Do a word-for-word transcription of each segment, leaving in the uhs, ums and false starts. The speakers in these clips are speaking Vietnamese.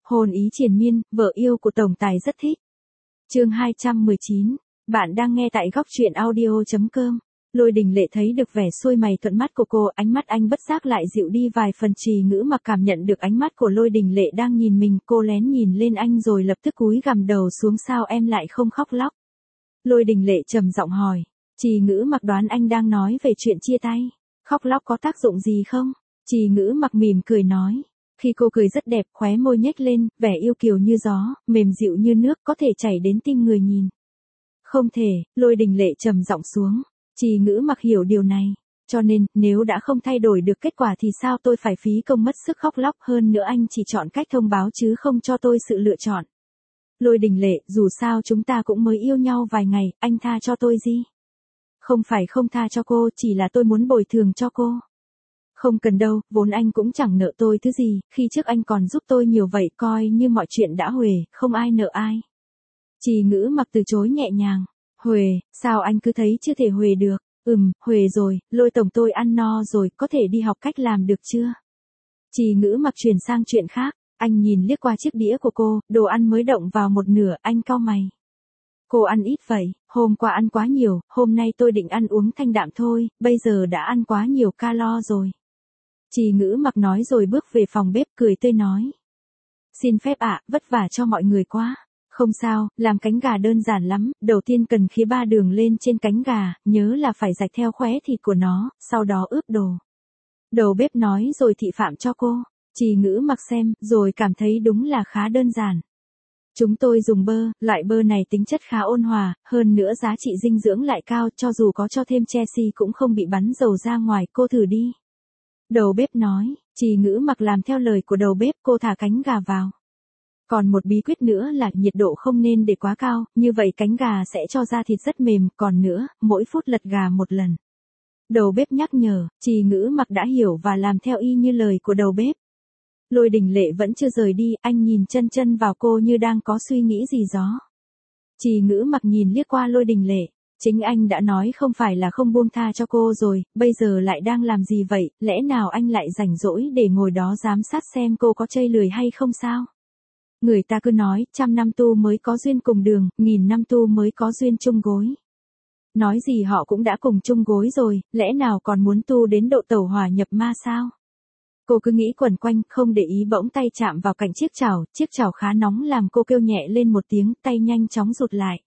Hôn ý triền miên, vợ yêu của tổng tài rất thích. Chương hai trăm mười chín, bạn đang nghe tại góc truyện audio chấm com. Lôi Đình Lệ thấy được vẻ xuôi mày thuận mắt của cô, ánh mắt anh bất giác lại dịu đi vài phần. Trì Ngữ Mặc cảm nhận được ánh mắt của Lôi Đình Lệ đang nhìn mình, cô lén nhìn lên anh rồi lập tức cúi gằm đầu xuống. Sao em lại không khóc lóc? Lôi Đình Lệ trầm giọng hỏi. Trì Ngữ Mặc đoán anh đang nói về chuyện chia tay. Khóc lóc có tác dụng gì không? Trì Ngữ Mặc mỉm cười nói. Khi cô cười rất đẹp, khóe môi nhếch lên, vẻ yêu kiều như gió, mềm dịu như nước, có thể chảy đến tim người nhìn. Không thể, Lôi Đình Lệ trầm giọng xuống. Trì Ngữ Mặc hiểu điều này, cho nên, nếu đã không thay đổi được kết quả thì sao tôi phải phí công mất sức khóc lóc. Hơn nữa anh chỉ chọn cách thông báo chứ không cho tôi sự lựa chọn. Lôi Đình Lệ, dù sao chúng ta cũng mới yêu nhau vài ngày, anh tha cho tôi gì? Không phải không tha cho cô, chỉ là tôi muốn bồi thường cho cô. Không cần đâu, vốn anh cũng chẳng nợ tôi thứ gì, khi trước anh còn giúp tôi nhiều vậy, coi như mọi chuyện đã huề, không ai nợ ai. Trì Ngữ Mặc từ chối nhẹ nhàng. Huề, sao anh cứ thấy chưa thể huề được? Ừm, huề rồi, Lôi tổng tôi ăn no rồi, có thể đi học cách làm được chưa? Trì Ngữ Mặc chuyển sang chuyện khác, anh nhìn liếc qua chiếc đĩa của cô, đồ ăn mới động vào một nửa, anh cau mày. Cô ăn ít vậy, hôm qua ăn quá nhiều, hôm nay tôi định ăn uống thanh đạm thôi, bây giờ đã ăn quá nhiều calo rồi. Trì Ngữ Mặc nói rồi bước về phòng bếp, cười tươi nói. Xin phép ạ, vất vả cho mọi người quá. Không sao, làm cánh gà đơn giản lắm, đầu tiên cần khía ba đường lên trên cánh gà, nhớ là phải rạch theo khóe thịt của nó, sau đó ướp đồ. Đầu bếp nói rồi thị phạm cho cô. Trì Ngữ Mặc xem, rồi cảm thấy đúng là khá đơn giản. Chúng tôi dùng bơ, loại bơ này tính chất khá ôn hòa, hơn nữa giá trị dinh dưỡng lại cao, cho dù có cho thêm Chelsea cũng không bị bắn dầu ra ngoài, cô thử đi. Đầu bếp nói. Trì Ngữ Mặc làm theo lời của đầu bếp, cô thả cánh gà vào. Còn một bí quyết nữa là nhiệt độ không nên để quá cao, như vậy cánh gà sẽ cho ra thịt rất mềm, còn nữa, mỗi phút lật gà một lần. Đầu bếp nhắc nhở, Trì Ngữ Mặc đã hiểu và làm theo y như lời của đầu bếp. Lôi Đình Lệ vẫn chưa rời đi, anh nhìn chân chân vào cô như đang có suy nghĩ gì đó. Trì Ngữ Mặc nhìn liếc qua Lôi Đình Lệ, chính anh đã nói không phải là không buông tha cho cô rồi, bây giờ lại đang làm gì vậy, lẽ nào anh lại rảnh rỗi để ngồi đó giám sát xem cô có chây lười hay không sao? Người ta cứ nói, trăm năm tu mới có duyên cùng đường, nghìn năm tu mới có duyên chung gối. Nói gì họ cũng đã cùng chung gối rồi, lẽ nào còn muốn tu đến độ tẩu hỏa nhập ma sao? Cô cứ nghĩ quẩn quanh, không để ý bỗng tay chạm vào cạnh chiếc chảo, chiếc chảo khá nóng làm cô kêu nhẹ lên một tiếng, tay nhanh chóng rụt lại.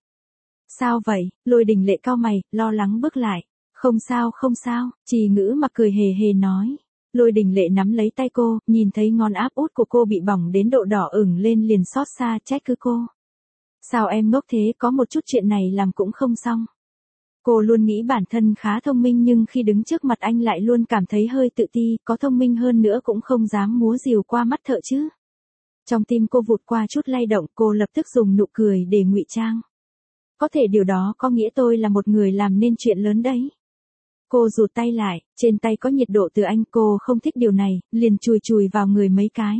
Sao vậy? Lôi Đình Lệ cau mày, lo lắng bước lại. Không sao, không sao, Trì Ngữ Mặc cười hề hề nói. Lôi Đình Lệ nắm lấy tay cô, nhìn thấy ngón áp út của cô bị bỏng đến độ đỏ ửng lên liền xót xa trách cứ cô. Sao em ngốc thế, có một chút chuyện này làm cũng không xong. Cô luôn nghĩ bản thân khá thông minh nhưng khi đứng trước mặt anh lại luôn cảm thấy hơi tự ti, có thông minh hơn nữa cũng không dám múa rìu qua mắt thợ chứ. Trong tim cô vụt qua chút lay động, cô lập tức dùng nụ cười để ngụy trang. Có thể điều đó có nghĩa tôi là một người làm nên chuyện lớn đấy. Cô rụt tay lại, trên tay có nhiệt độ từ anh, cô không thích điều này, liền chùi chùi vào người mấy cái.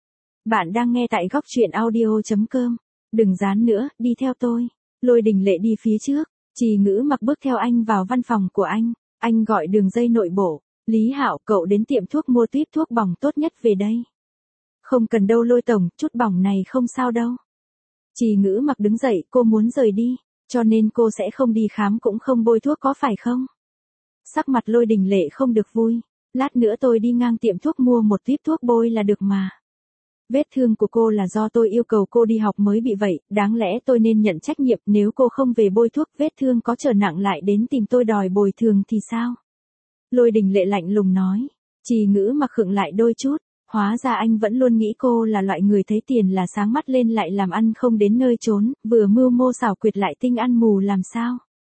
Bạn đang nghe tại góc truyện audio chấm com. Đừng dán nữa, đi theo tôi. Lôi Đình Lệ đi phía trước, Trì Ngữ Mặc bước theo anh vào văn phòng của anh. Anh gọi đường dây nội bộ. Lý Hạo, cậu đến tiệm thuốc mua tuýp thuốc bỏng tốt nhất về đây. Không cần đâu Lôi tổng, chút bỏng này không sao đâu. Trì Ngữ Mặc đứng dậy, cô muốn rời đi, cho nên cô sẽ không đi khám cũng không bôi thuốc có phải không? Sắc mặt Lôi Đình Lệ không được vui. Lát nữa tôi đi ngang tiệm thuốc mua một tuýp thuốc bôi là được mà. Vết thương của cô là do tôi yêu cầu cô đi học mới bị vậy, đáng lẽ tôi nên nhận trách nhiệm, nếu cô không về bôi thuốc vết thương có trở nặng lại đến tìm tôi đòi bồi thường thì sao? Lôi Đình Lệ lạnh lùng nói. Trì Ngữ Mặc khựng lại đôi chút, hóa ra anh vẫn luôn nghĩ cô là loại người thấy tiền là sáng mắt lên lại làm ăn không đến nơi chốn, vừa mưu mô xảo quyệt lại tinh ăn mù làm sao?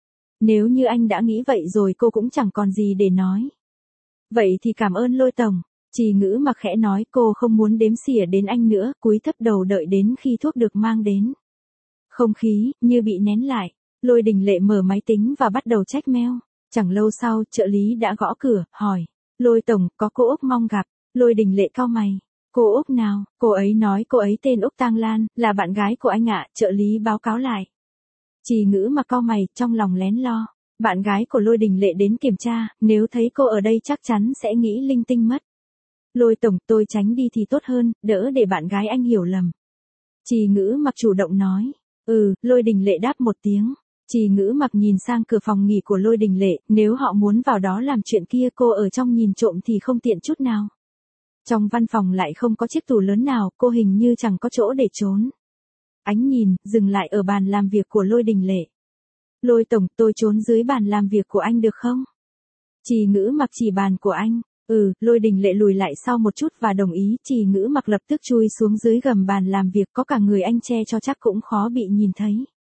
Nếu như anh đã nghĩ vậy rồi cô cũng chẳng còn gì để nói. Vậy thì cảm ơn Lôi tổng. Trì Ngữ Mặc khẽ nói, cô không muốn đếm xỉa đến anh nữa, cúi thấp đầu đợi đến khi thuốc được mang đến. Không khí, như bị nén lại. Lôi Đình Lệ mở máy tính và bắt đầu check mail. Chẳng lâu sau, trợ lý đã gõ cửa, hỏi. Lôi tổng, có cô Úc mong gặp. Lôi Đình Lệ cau mày. Cô Úc nào? Cô ấy nói cô ấy tên Úc Tang Lan, là bạn gái của anh ạ, trợ lý báo cáo lại. Trì Ngữ Mặc cau mày, trong lòng lén lo. Bạn gái của Lôi Đình Lệ đến kiểm tra, nếu thấy cô ở đây chắc chắn sẽ nghĩ linh tinh mất. Lôi tổng, tôi tránh đi thì tốt hơn, đỡ để bạn gái anh hiểu lầm. Trì Ngữ Mặc chủ động nói. Ừ, Lôi Đình Lệ đáp một tiếng. Trì Ngữ Mặc nhìn sang cửa phòng nghỉ của Lôi Đình Lệ, nếu họ muốn vào đó làm chuyện kia cô ở trong nhìn trộm thì không tiện chút nào. Trong văn phòng lại không có chiếc tủ lớn nào, cô hình như chẳng có chỗ để trốn. Ánh nhìn, dừng lại ở bàn làm việc của Lôi Đình Lệ. Lôi tổng, tôi trốn dưới bàn làm việc của anh được không? Trì Ngữ Mặc chỉ bàn của anh. Ừ, Lôi Đình Lệ lùi lại sau một chút và đồng ý. Trì Ngữ Mặc lập tức chui xuống dưới gầm bàn làm việc, có cả người anh che cho chắc cũng khó bị nhìn thấy.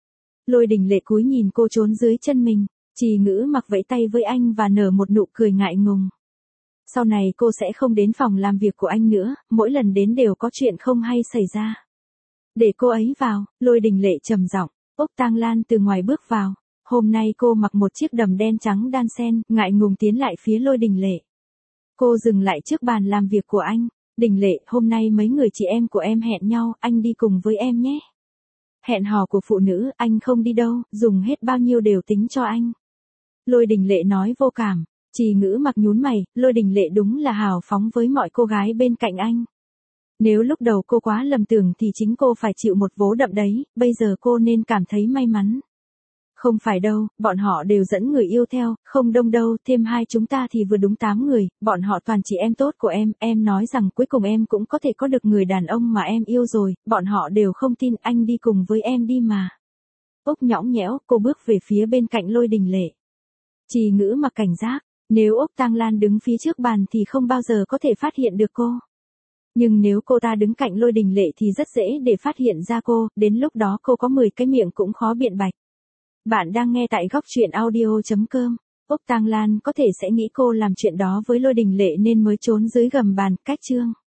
Lôi Đình Lệ cúi nhìn cô trốn dưới chân mình. Trì Ngữ Mặc vẫy tay với anh và nở một nụ cười ngại ngùng. Sau này cô sẽ không đến phòng làm việc của anh nữa, mỗi lần đến đều có chuyện không hay xảy ra. Để cô ấy vào, Lôi Đình Lệ trầm giọng. Úc Tang Lan từ ngoài bước vào. Hôm nay cô mặc một chiếc đầm đen trắng đan xen, ngại ngùng tiến lại phía Lôi Đình Lệ. Cô dừng lại trước bàn làm việc của anh. Đình Lệ, hôm nay mấy người chị em của em hẹn nhau, anh đi cùng với em nhé. Hẹn hò của phụ nữ, anh không đi đâu, dùng hết bao nhiêu đều tính cho anh. Lôi Đình Lệ nói vô cảm. Trì Ngữ Mặc nhún mày, Lôi Đình Lệ đúng là hào phóng với mọi cô gái bên cạnh anh. Nếu lúc đầu cô quá lầm tưởng thì chính cô phải chịu một vố đậm đấy, bây giờ cô nên cảm thấy may mắn. Không phải đâu, bọn họ đều dẫn người yêu theo, không đông đâu, thêm hai chúng ta thì vừa đúng tám người, bọn họ toàn chị em tốt của em, em nói rằng cuối cùng em cũng có thể có được người đàn ông mà em yêu rồi, bọn họ đều không tin anh đi cùng với em đi mà. Úc nhõng nhẽo, cô bước về phía bên cạnh Lôi Đình Lệ. Trì Ngữ Mặc cảnh giác, nếu Úc Tang Lan đứng phía trước bàn thì không bao giờ có thể phát hiện được cô. Nhưng nếu cô ta đứng cạnh Lôi Đình Lệ thì rất dễ để phát hiện ra cô, đến lúc đó cô có mười cái miệng cũng khó biện bạch. Bạn đang nghe tại góc truyện audio chấm com. Úc Tang Lan có thể sẽ nghĩ cô làm chuyện đó với Lôi Đình Lệ nên mới trốn dưới gầm bàn, cách chương.